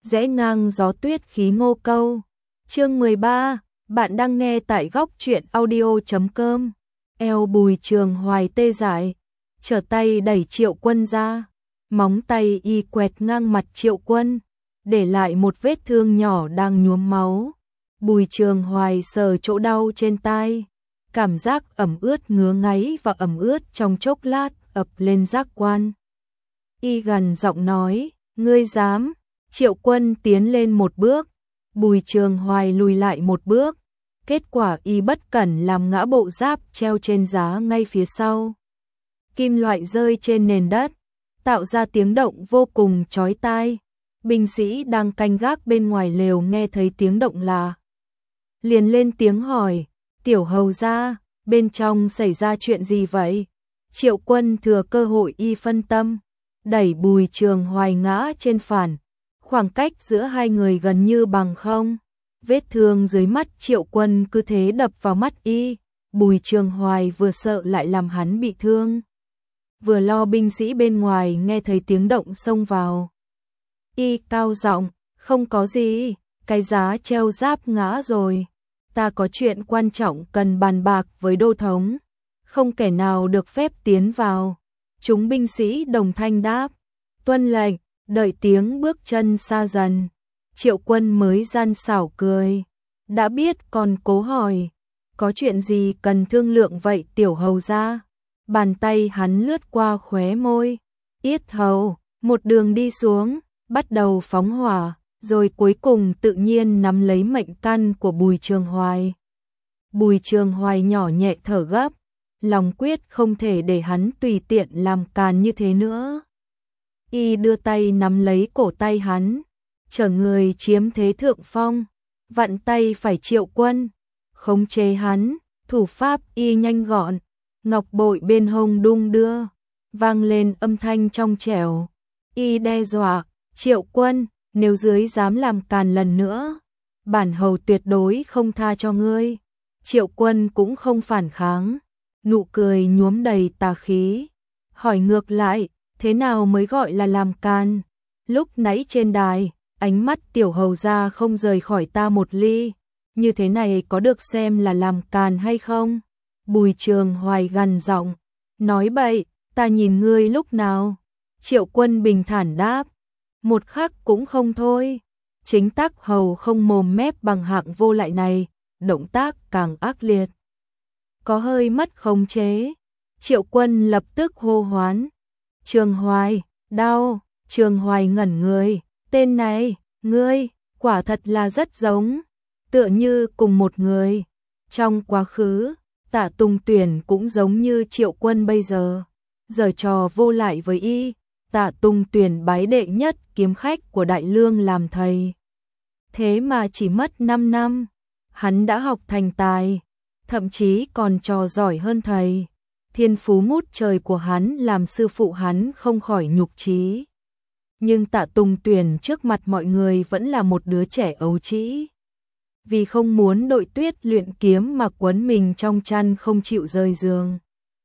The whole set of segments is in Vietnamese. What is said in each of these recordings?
rẽ ngang gió tuyết khí ngô câu. Chương 13, bạn đang nghe tại góc truyện audio.com. Eo Bùi Trường Hoài tê dại, trở tay đẩy Triệu Quân ra, móng tay y quẹt ngang mặt Triệu Quân, để lại một vết thương nhỏ đang nhuốm máu. Bùi Trường Hoài sờ chỗ đau trên tai, cảm giác ẩm ướt ngứa ngáy và ẩm ướt trong chốc lát ập lên giác quan. Y gằn giọng nói, ngươi dám? Triệu Quân tiến lên một bước, Bùi Trường Hoài lùi lại một bước, kết quả y bất cẩn làm ngã bộ giáp treo trên giá ngay phía sau. Kim loại rơi trên nền đất, tạo ra tiếng động vô cùng chói tai. Binh sĩ đang canh gác bên ngoài lều nghe thấy tiếng động là liền lên tiếng hỏi, tiểu hầu gia, bên trong xảy ra chuyện gì vậy? Triệu Quân thừa cơ hội y phân tâm, đẩy Bùi Trường Hoài ngã trên phản, khoảng cách giữa hai người gần như bằng không. Vết thương dưới mắt Triệu Quân cứ thế đập vào mắt y, Bùi Trường Hoài vừa sợ lại làm hắn bị thương, vừa lo binh sĩ bên ngoài nghe thấy tiếng động xông vào. Y cao giọng, không có gì, cái giá treo giáp ngã rồi, ta có chuyện quan trọng cần bàn bạc với đô thống, không kẻ nào được phép tiến vào. Chúng binh sĩ đồng thanh đáp, tuân lệnh. Đợi tiếng bước chân xa dần, Triệu Quân mới gian xảo cười, đã biết còn cố hỏi, có chuyện gì cần thương lượng vậy tiểu hầu gia? Bàn tay hắn lướt qua khóe môi, yết hầu, một đường đi xuống, bắt đầu phóng hỏa, rồi cuối cùng tự nhiên nắm lấy mệnh căn của Bùi Trường Hoài. Bùi Trường Hoài nhỏ nhẹ thở gấp, lòng quyết không thể để hắn tùy tiện làm càn như thế nữa. Y đưa tay nắm lấy cổ tay hắn, chở người chiếm thế thượng phong, vặn tay phải Triệu Quân, khống chế hắn, thủ pháp y nhanh gọn, ngọc bội bên hông đung đưa, vang lên âm thanh trong trẻo. Y đe dọa, Triệu Quân, nếu dưới dám làm càn lần nữa, bản hầu tuyệt đối không tha cho ngươi. Triệu Quân cũng không phản kháng, nụ cười nhuốm đầy tà khí, hỏi ngược lại, thế nào mới gọi là làm càn? Lúc nãy trên đài, ánh mắt tiểu hầu gia không rời khỏi ta một ly, như thế này có được xem là làm càn hay không? Bùi Trường Hoài gằn giọng, nói bậy, ta nhìn ngươi lúc nào? Triệu Quân bình thản đáp, một khắc cũng không thôi. Chính tắc hầu không mồm mép bằng hạng vô lại này, động tác càng ác liệt, có hơi mất khống chế. Triệu Quân lập tức hô hoán, Trường Hoài, đau. Trường Hoài ngẩn người, tên này, ngươi, quả thật là rất giống, tựa như cùng một người. Trong quá khứ, Tạ Tùng Tuyển cũng giống như Triệu Quân bây giờ, giở trò vô lại với y. Tạ Tùng Tuyển bái đệ nhất kiếm khách của Đại Lương làm thầy. Thế mà chỉ mất 5 năm, hắn đã học thành tài, thậm chí còn trò giỏi hơn thầy. Thiên phú ngút trời của hắn làm sư phụ hắn không khỏi nhục chí. Nhưng Tạ Tùng Tuyển trước mặt mọi người vẫn là một đứa trẻ ấu trĩ. Vì không muốn đội tuyết luyện kiếm mà quấn mình trong chăn không chịu rời giường.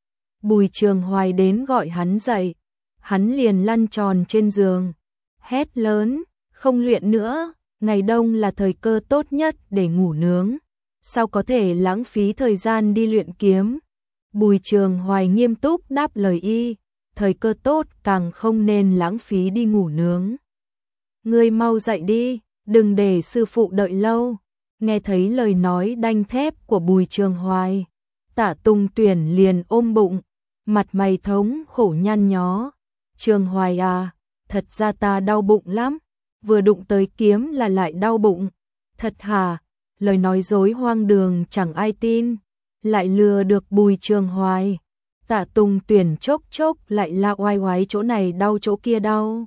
Bùi Trường Hoài đến gọi hắn dậy, hắn liền lăn tròn trên giường, hét lớn, không luyện nữa, ngày đông là thời cơ tốt nhất để ngủ nướng, sao có thể lãng phí thời gian đi luyện kiếm? Bùi Trường Hoài nghiêm túc đáp lời y, thời cơ tốt càng không nên lãng phí đi ngủ nướng. Ngươi mau dậy đi, đừng để sư phụ đợi lâu. Nghe thấy lời nói đanh thép của Bùi Trường Hoài, Tạ Tùng Tuyển liền ôm bụng, mặt mày thống khổ nhăn nhó. Trường Hoài à, thật ra ta đau bụng lắm, vừa đụng tới kiếm là lại đau bụng. Thật hả? Lời nói dối hoang đường chẳng ai tin, lại lừa được Bùi Trường Hoài. Tạ Tùng Tuyển chốc chốc lại la oai oái chỗ này đau chỗ kia đau.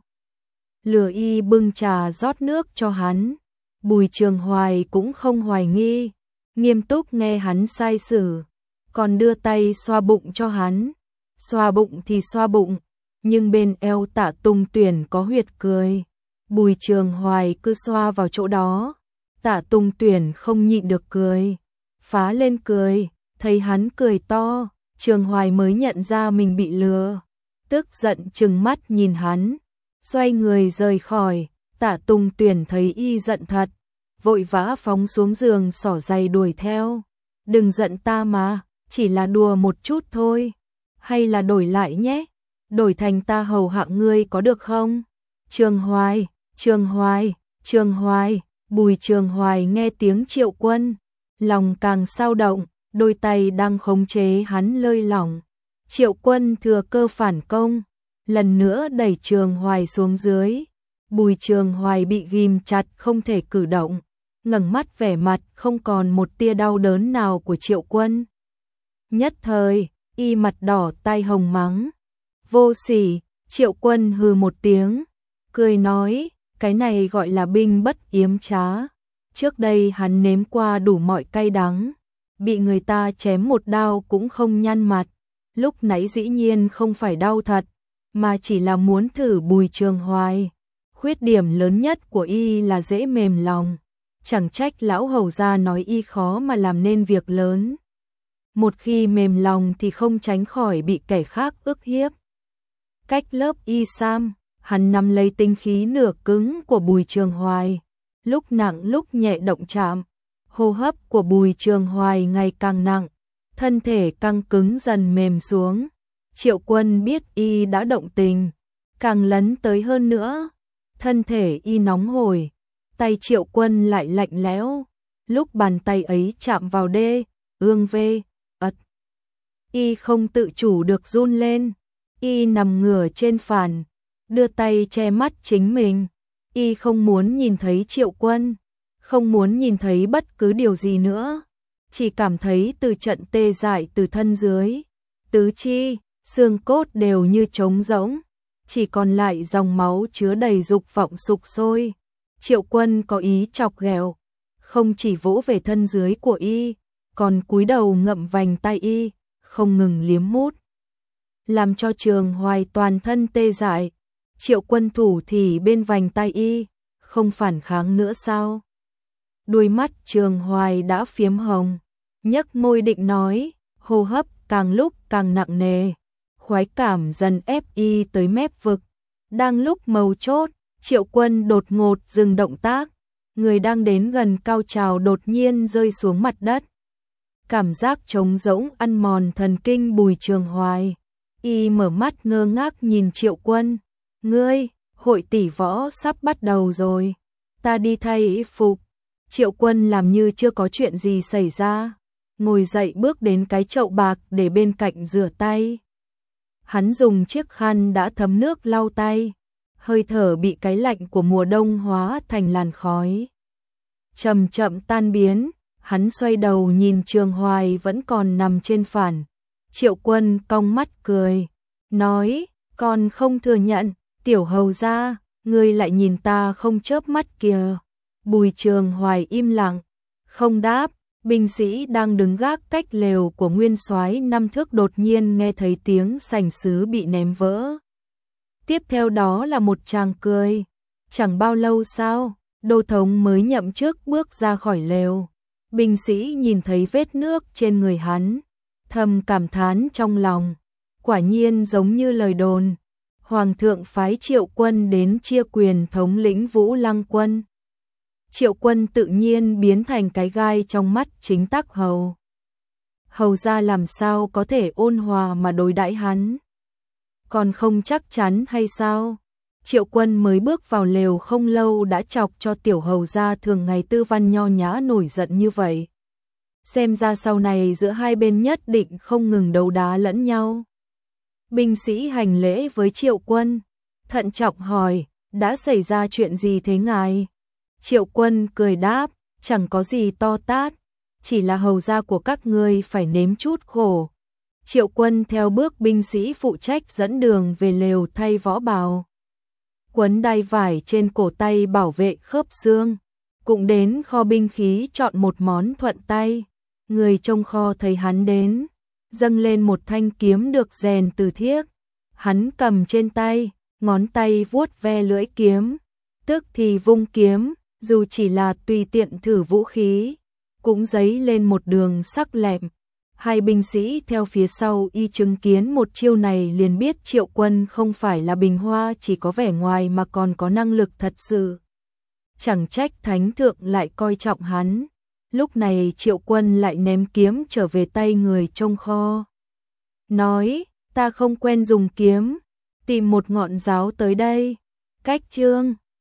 Lừa y bưng trà rót nước cho hắn. Bùi Trường Hoài cũng không hoài nghi, nghiêm túc nghe hắn sai sử, còn đưa tay xoa bụng cho hắn. Xoa bụng thì xoa bụng, nhưng bên eo Tạ Tùng Tuyển có huyệt cười. Bùi Trường Hoài cứ xoa vào chỗ đó, Tạ Tùng Tuyển không nhịn được cười, phá lên cười, thấy hắn cười to, Trường Hoài mới nhận ra mình bị lừa, tức giận trừng mắt nhìn hắn, xoay người rời khỏi. Tạ Tùng Tuyển thấy y giận thật, vội vã phóng xuống giường xỏ giày đuổi theo. Đừng giận ta mà, chỉ là đùa một chút thôi. Hay là đổi lại nhé, đổi thành ta hầu hạ ngươi có được không? Trường Hoài, Trường Hoài, Trường Hoài. Bùi Trường Hoài nghe tiếng Triệu Quân, lòng càng sao động, đôi tay đang khống chế hắn lơi lỏng. Triệu Quân thừa cơ phản công, lần nữa đẩy Trường Hoài xuống dưới. Bùi Trường Hoài bị ghim chặt không thể cử động, ngẩng mắt vẻ mặt không còn một tia đau đớn nào của Triệu Quân. Nhất thời, y mặt đỏ tai hồng mắng. Vô sỉ. Triệu Quân hừ một tiếng, cười nói, cái này gọi là binh bất yếm trá. Trước đây hắn nếm qua đủ mọi cay đắng, bị người ta chém một đao cũng không nhăn mặt. Lúc nãy dĩ nhiên không phải đau thật, mà chỉ là muốn thử Bùi Trường Hoài. Khuyết điểm lớn nhất của y là dễ mềm lòng, chẳng trách lão hầu gia nói y khó mà làm nên việc lớn. Một khi mềm lòng thì không tránh khỏi bị kẻ khác ức hiếp. Cách lớp y sam, hắn nắm lấy tinh khí nửa cứng của Bùi Trường Hoài, lúc nặng lúc nhẹ động chạm. Hô hấp của Bùi Trường Hoài ngày càng nặng, thân thể căng cứng dần mềm xuống. Triệu Quân biết y đã động tình, càng lấn tới hơn nữa. Thân thể y nóng hổi, tay Triệu Quân lại lạnh lẽo. Lúc bàn tay ấy chạm vào đê, ương vê, ật, y không tự chủ được run lên. Y nằm ngửa trên phản, đưa tay che mắt chính mình. Y không muốn nhìn thấy Triệu Quân, không muốn nhìn thấy bất cứ điều gì nữa, chỉ cảm thấy từ trận tê dại từ thân dưới, tứ chi, xương cốt đều như trống rỗng, chỉ còn lại dòng máu chứa đầy dục vọng sục sôi. Triệu Quân có ý chọc ghẹo, không chỉ vỗ về thân dưới của y, còn cúi đầu ngậm vành tai y, không ngừng liếm mút, làm cho Trường Hoài toàn thân tê dại. Triệu Quân thủ thì bên vành tai y, không phản kháng nữa sao? Đuôi mắt Trường Hoài đã phiếm hồng, nhếch môi định nói, hô hấp càng lúc càng nặng nề, khoái cảm dần ép y tới mép vực. Đang lúc mấu chốt, Triệu Quân đột ngột dừng động tác, người đang đến gần cao trào đột nhiên rơi xuống mặt đất. Cảm giác trống rỗng ăn mòn thần kinh Bùi Trường Hoài, y mở mắt ngơ ngác nhìn Triệu Quân. Ngươi, hội tỷ võ sắp bắt đầu rồi, ta đi thay y phục. Triệu Quân làm như chưa có chuyện gì xảy ra, ngồi dậy bước đến cái chậu bạc để bên cạnh rửa tay. Hắn dùng chiếc khăn đã thấm nước lau tay, hơi thở bị cái lạnh của mùa đông hóa thành làn khói. Chậm chậm tan biến, hắn xoay đầu nhìn Trường Hoài vẫn còn nằm trên phản. Triệu Quân cong mắt cười, nói, con không thừa nhận, tiểu hầu gia, ngươi lại nhìn ta không chớp mắt kìa. Bùi Trường Hoài im lặng, không đáp. Binh sĩ đang đứng gác cách lều của nguyên soái 5 thước đột nhiên nghe thấy tiếng sành sứ bị ném vỡ. Tiếp theo đó là một tràng cười. Chẳng bao lâu sau, đô thống mới nhậm chức bước ra khỏi lều. Binh sĩ nhìn thấy vết nước trên người hắn, thầm cảm thán trong lòng. Quả nhiên giống như lời đồn, Hoàng thượng phái Triệu Quân đến chia quyền thống lĩnh Vũ Lăng quân. Triệu Quân tự nhiên biến thành cái gai trong mắt chính Tắc Hầu. Hầu gia làm sao có thể ôn hòa mà đối đãi hắn? Còn không chắc chắn hay sao? Triệu Quân mới bước vào lều không lâu đã chọc cho tiểu hầu gia thường ngày tư văn nho nhã nổi giận như vậy. Xem ra sau này giữa hai bên nhất định không ngừng đấu đá lẫn nhau. Binh sĩ hành lễ với Triệu Quân, thận trọng hỏi, đã xảy ra chuyện gì thế ngài? Triệu Quân cười đáp, chẳng có gì to tát, chỉ là hầu gia của các ngươi phải nếm chút khổ. Triệu Quân theo bước binh sĩ phụ trách dẫn đường về lều thay võ bào, quấn đai vải trên cổ tay bảo vệ khớp xương, cũng đến kho binh khí chọn một món thuận tay. Người trong kho thấy hắn đến, dâng lên một thanh kiếm được rèn từ thiếc. Hắn cầm trên tay, ngón tay vuốt ve lưỡi kiếm, tức thì vung kiếm, dù chỉ là tùy tiện thử vũ khí, cũng dấy lên một đường sắc lẹm. Hai binh sĩ theo phía sau y chứng kiến một chiêu này liền biết Triệu Quân không phải là bình hoa chỉ có vẻ ngoài mà còn có năng lực thật sự. chẳng trách thánh thượng lại coi trọng hắn. Lúc này Triệu Quân lại ném kiếm trở về tay người trông kho. Nói, ta không quen dùng kiếm, tìm một ngọn giáo tới đây. Cách chương